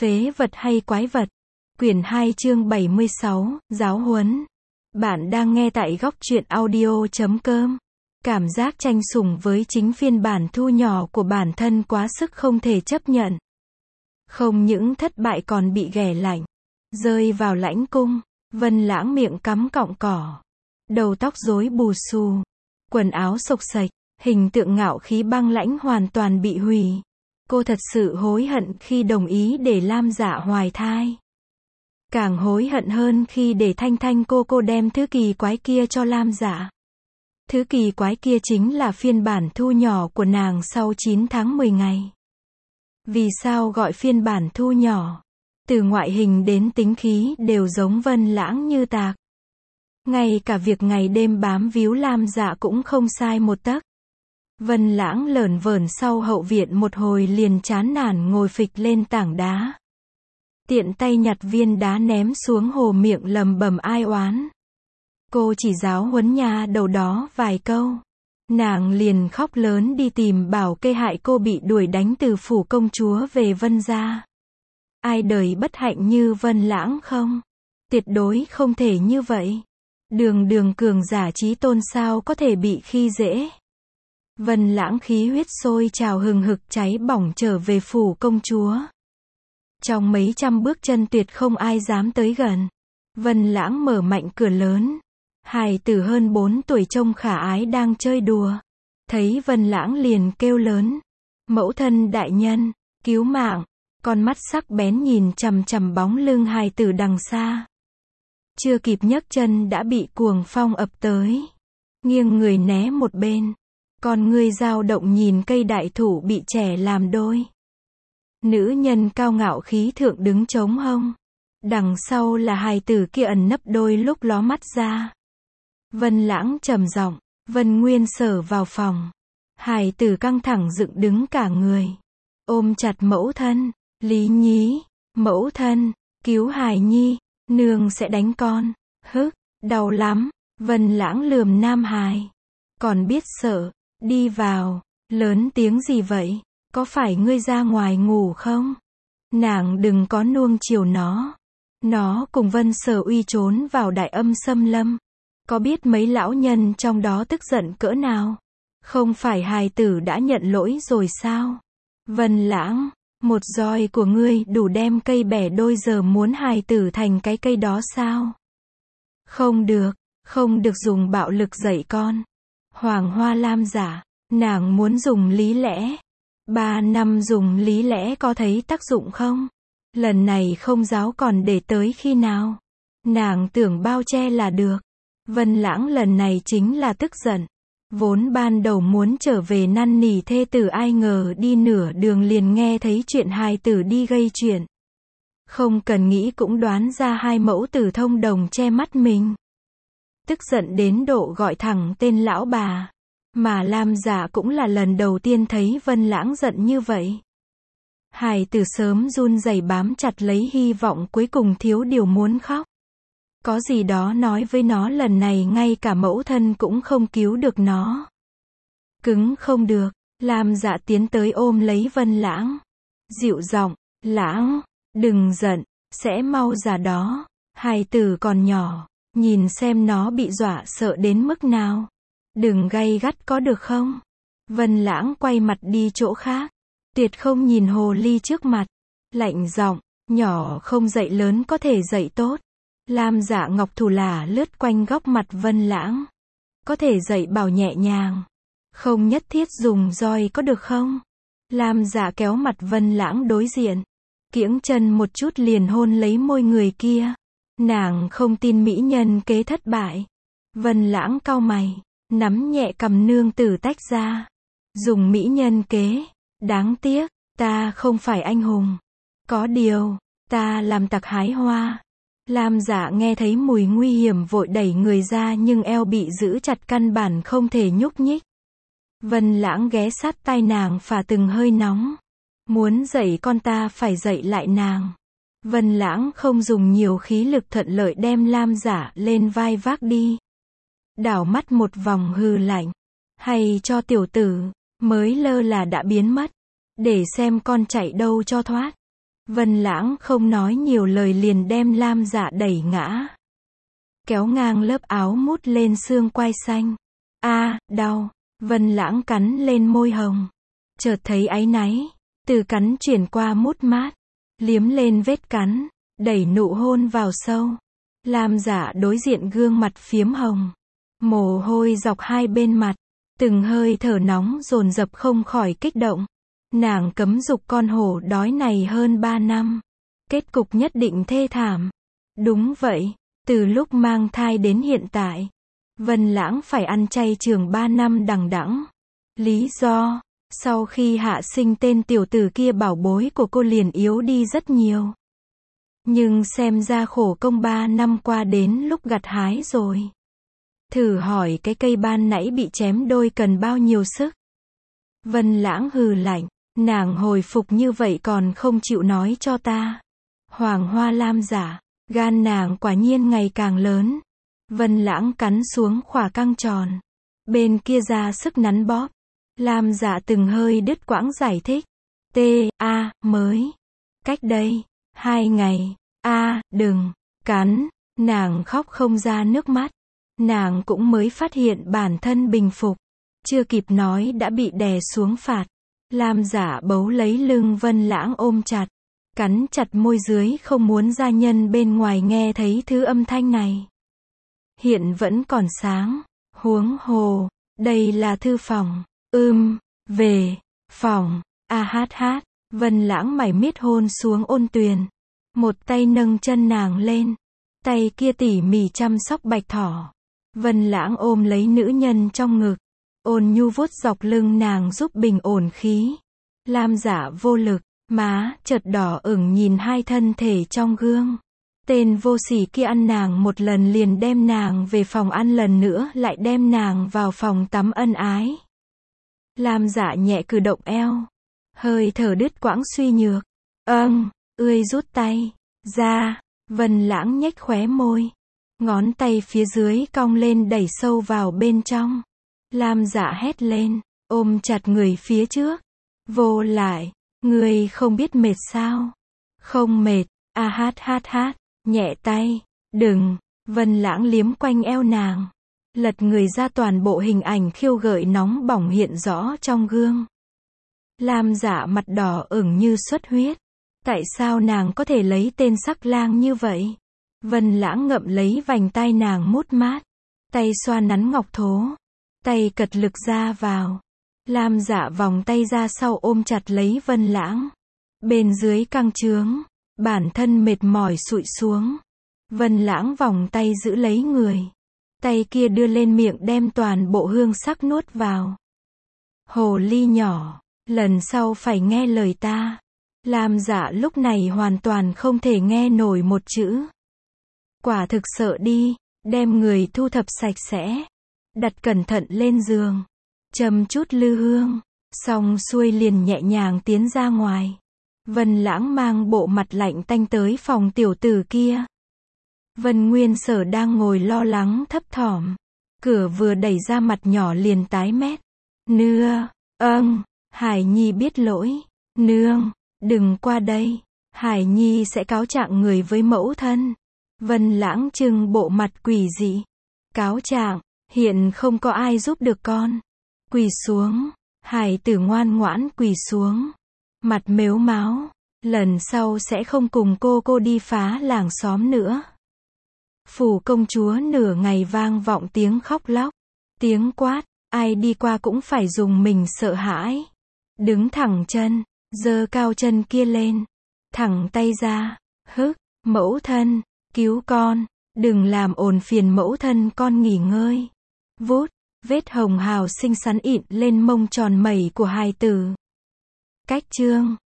Phế vật hay quái vật? Quyển 2 chương 76, giáo huấn. Bạn đang nghe tại góc truyện audio.com. Cảm giác tranh sủng với chính phiên bản thu nhỏ của bản thân quá sức không thể chấp nhận. Không những thất bại còn bị ghẻ lạnh. Rơi vào lãnh cung, Vân Lãng miệng cắm cọng cỏ. Đầu tóc rối bù xù. Quần áo xộc xệch, hình tượng ngạo khí băng lãnh hoàn toàn bị hủy. Cô thật sự hối hận khi đồng ý để Lam Dạ hoài thai. Càng hối hận hơn khi để Thanh Thanh cô đem thứ kỳ quái kia cho Lam Dạ. Thứ kỳ quái kia chính là phiên bản thu nhỏ của nàng sau 9 tháng 10 ngày. Vì sao gọi phiên bản thu nhỏ? Từ ngoại hình đến tính khí đều giống Vân Lãng như tạc. Ngay cả việc ngày đêm bám víu Lam Dạ cũng không sai một tấc. Vân Lãng lởn vởn sau hậu viện một hồi liền chán nản ngồi phịch lên tảng đá. Tiện tay nhặt viên đá ném xuống hồ, miệng lầm bầm ai oán. Cô chỉ giáo huấn nha đầu đó vài câu. Nàng liền khóc lớn đi tìm bảo kê hại cô bị đuổi đánh từ phủ công chúa về Vân gia. Ai đời bất hạnh như Vân Lãng không? Tuyệt đối không thể như vậy. Đường cường giả chí tôn sao có thể bị khi dễ. Vân Lãng khí huyết sôi trào hừng hực cháy bỏng trở về phủ công chúa. Trong mấy trăm bước chân tuyệt không ai dám tới gần. Vân Lãng mở mạnh cửa lớn. Hài tử hơn 4 tuổi trông khả ái đang chơi đùa. Thấy Vân Lãng liền kêu lớn. Mẫu thân đại nhân, cứu mạng. Con mắt sắc bén nhìn chằm chằm bóng lưng hài tử đằng xa. Chưa kịp nhấc chân đã bị cuồng phong ập tới. Nghiêng người né một bên. Con ngươi dao động nhìn cây đại thụ bị chẻ làm đôi. Nữ nhân cao ngạo khí thượng đứng chống hông. Đằng sau là hài tử kia ẩn nấp đôi lúc ló mắt ra. Vân Lãng trầm giọng, Vân Nguyên Sở vào phòng. Hài tử căng thẳng dựng đứng cả người. Ôm chặt mẫu thân, Lý Nhí, mẫu thân, cứu hài nhi, nương sẽ đánh con. Hức, đau lắm. Vân Lãng lườm nam hài. Còn biết sợ. Đi vào, lớn tiếng gì vậy? Có phải ngươi ra ngoài ngủ không? Nàng đừng có nuông chiều nó. Nó cùng Vân Sở Uy trốn vào Đại Âm Xâm Lâm. Có biết mấy lão nhân trong đó tức giận cỡ nào? Không phải hài tử đã nhận lỗi rồi sao? Vân Lãng, một roi của ngươi đủ đem cây bẻ đôi, giờ muốn hài tử thành cái cây đó sao? Không được dùng bạo lực dạy con. Hoàng Hoa Lam Dạ, nàng muốn dùng lý lẽ. 3 năm dùng lý lẽ có thấy tác dụng không? Lần này không giáo còn để tới khi nào? Nàng tưởng bao che là được. Vân Lãng lần này chính là tức giận. Vốn ban đầu muốn trở về năn nỉ thê tử, ai ngờ đi nửa đường liền nghe thấy chuyện hài tử đi gây chuyện. Không cần nghĩ cũng đoán ra hai mẫu tử thông đồng che mắt mình. Tức giận đến độ gọi thẳng tên lão bà. Mà Lam Dạ cũng là lần đầu tiên thấy Vân Lãng giận như vậy. Hài tử sớm run rẩy bám chặt lấy hy vọng cuối cùng thiếu điều muốn khóc. Có gì đó nói với nó lần này ngay cả mẫu thân cũng không cứu được nó. Cứng không được. Lam Dạ tiến tới ôm lấy Vân Lãng. Dịu giọng, Lãng, đừng giận, sẽ mau già đó. Hài tử còn nhỏ. Nhìn xem nó bị dọa sợ đến mức nào. Đừng gay gắt có được không? Vân Lãng quay mặt đi chỗ khác. Tuyệt không nhìn hồ ly trước mặt. Lạnh giọng, nhỏ không dạy lớn có thể dạy tốt. Lam Dạ ngọc thủ lả lướt quanh góc mặt Vân Lãng. Có thể dạy bảo nhẹ nhàng. Không nhất thiết dùng roi có được không? Lam Dạ kéo mặt Vân Lãng đối diện. Kiễng chân một chút liền hôn lấy môi người kia. Nàng không tin mỹ nhân kế thất bại. Vân Lãng cau mày, nắm nhẹ cầm nương tử tách ra. Dùng mỹ nhân kế, đáng tiếc, ta không phải anh hùng. Có điều, ta làm tặc hái hoa. Lam Dạ nghe thấy mùi nguy hiểm vội đẩy người ra nhưng eo bị giữ chặt căn bản không thể nhúc nhích. Vân Lãng ghé sát tai nàng phả từng hơi nóng. Muốn dạy con ta phải dạy lại nàng. Vân Lãng không dùng nhiều khí lực thuận lợi đem Lam Dạ lên vai vác đi. Đảo mắt một vòng hừ lạnh. Hay cho tiểu tử, mới lơ là đã biến mất. Để xem con chạy đâu cho thoát. Vân Lãng không nói nhiều lời liền đem Lam Dạ đẩy ngã. Kéo ngang lớp áo mút lên xương quai xanh. Đau. Vân Lãng cắn lên môi hồng. Chợt thấy áy náy. Từ cắn chuyển qua mút mát. Liếm lên vết cắn. Đẩy nụ hôn vào sâu. Lam Dạ đối diện gương mặt phiếm hồng. Mồ hôi dọc hai bên mặt. Từng hơi thở nóng dồn dập không khỏi kích động. Nàng cấm dục con hổ đói này hơn 3 năm. Kết cục nhất định thê thảm. Đúng vậy, từ lúc mang thai đến hiện tại, Vân Lãng phải ăn chay trường 3 năm đằng đẵng. Lý do, sau khi hạ sinh tên tiểu tử kia bảo bối của cô liền yếu đi rất nhiều. Nhưng xem ra khổ công 3 năm qua đến lúc gặt hái rồi. Thử hỏi cái cây ban nãy bị chém đôi cần bao nhiêu sức? Vân Lãng hừ lạnh. Nàng hồi phục như vậy còn không chịu nói cho ta. Hoàng Hoa Lam Dạ, gan nàng quả nhiên ngày càng lớn. Vân Lãng cắn xuống khỏa căng tròn. Bên kia ra sức nắn bóp. Lam Dạ từng hơi đứt quãng giải thích. Mới. Cách đây 2 ngày. Đừng. Cắn. Nàng khóc không ra nước mắt. Nàng cũng mới phát hiện bản thân bình phục. Chưa kịp nói đã bị đè xuống phạt. Lam Dạ bấu lấy lưng Vân Lãng ôm chặt. Cắn chặt môi dưới không muốn gia nhân bên ngoài nghe thấy thứ âm thanh này. Hiện vẫn còn sáng. Huống hồ. Đây là thư phòng. Về. Phòng. Vân Lãng mải miết hôn xuống Ôn Tuyền. Một tay nâng chân nàng lên. Tay kia tỉ mỉ chăm sóc bạch thỏ. Vân Lãng ôm lấy nữ nhân trong ngực. Ôn nhu vuốt dọc lưng nàng giúp bình ổn khí. Lam Dạ vô lực, má chợt đỏ ửng nhìn hai thân thể trong gương. Tên vô sỉ kia ăn nàng một lần liền đem nàng về phòng ăn lần nữa lại đem nàng vào phòng tắm ân ái. Lam Dạ nhẹ cử động eo. Hơi thở đứt quãng suy nhược. Ươi rút tay ra. Vân Lãng nhếch khóe môi. Ngón tay phía dưới cong lên đẩy sâu vào bên trong. Lam Dạ hét lên, ôm chặt người phía trước. Vô lại, người không biết mệt sao? Không mệt. Nhẹ tay. Đừng. Vân Lãng liếm quanh eo nàng. Lật người ra, toàn bộ hình ảnh khiêu gợi nóng bỏng hiện rõ trong gương. Lam Dạ mặt đỏ ửng như xuất huyết. Tại sao nàng có thể lấy tên sắc lang như vậy? Vân Lãng ngậm lấy vành tai nàng mút mát. Tay xoa nắn ngọc thố. Tay cật lực ra vào. Lam Dạ vòng tay ra sau ôm chặt lấy Vân Lãng. Bên dưới căng trướng. Bản thân mệt mỏi sụi xuống. Vân Lãng vòng tay giữ lấy người. Tay kia đưa lên miệng đem toàn bộ hương sắc nuốt vào. Hồ ly nhỏ, lần sau phải nghe lời ta. Lam Dạ lúc này hoàn toàn không thể nghe nổi một chữ. Quả thực sợ đi, đem người thu thập sạch sẽ. Đặt cẩn thận lên giường. Châm chút lư hương. Xong xuôi liền nhẹ nhàng tiến ra ngoài. Vân Lãng mang bộ mặt lạnh tanh tới phòng tiểu tử kia. Vân Nguyên Sở đang ngồi lo lắng thấp thỏm. Cửa vừa đẩy ra mặt nhỏ liền tái mét. Nưa. Hải Nhi biết lỗi. Nương. Đừng qua đây. Hải Nhi sẽ cáo trạng người với mẫu thân. Vân Lãng trưng bộ mặt quỷ dị. Cáo trạng. Hiện không có ai giúp được con. Quỳ xuống. Hải tử ngoan ngoãn quỳ xuống. Mặt mếu máo. Lần sau sẽ không cùng cô đi phá làng xóm nữa. Phủ công chúa nửa ngày vang vọng tiếng khóc lóc. Tiếng quát. Ai đi qua cũng phải dùng mình sợ hãi. Đứng thẳng chân. Giơ cao chân kia lên. Thẳng tay ra. Mẫu thân. Cứu con. Đừng làm ồn phiền mẫu thân con nghỉ ngơi. Vút. Vết hồng hào xinh xắn ịn lên mông tròn mẩy của hài tử. Cách chương.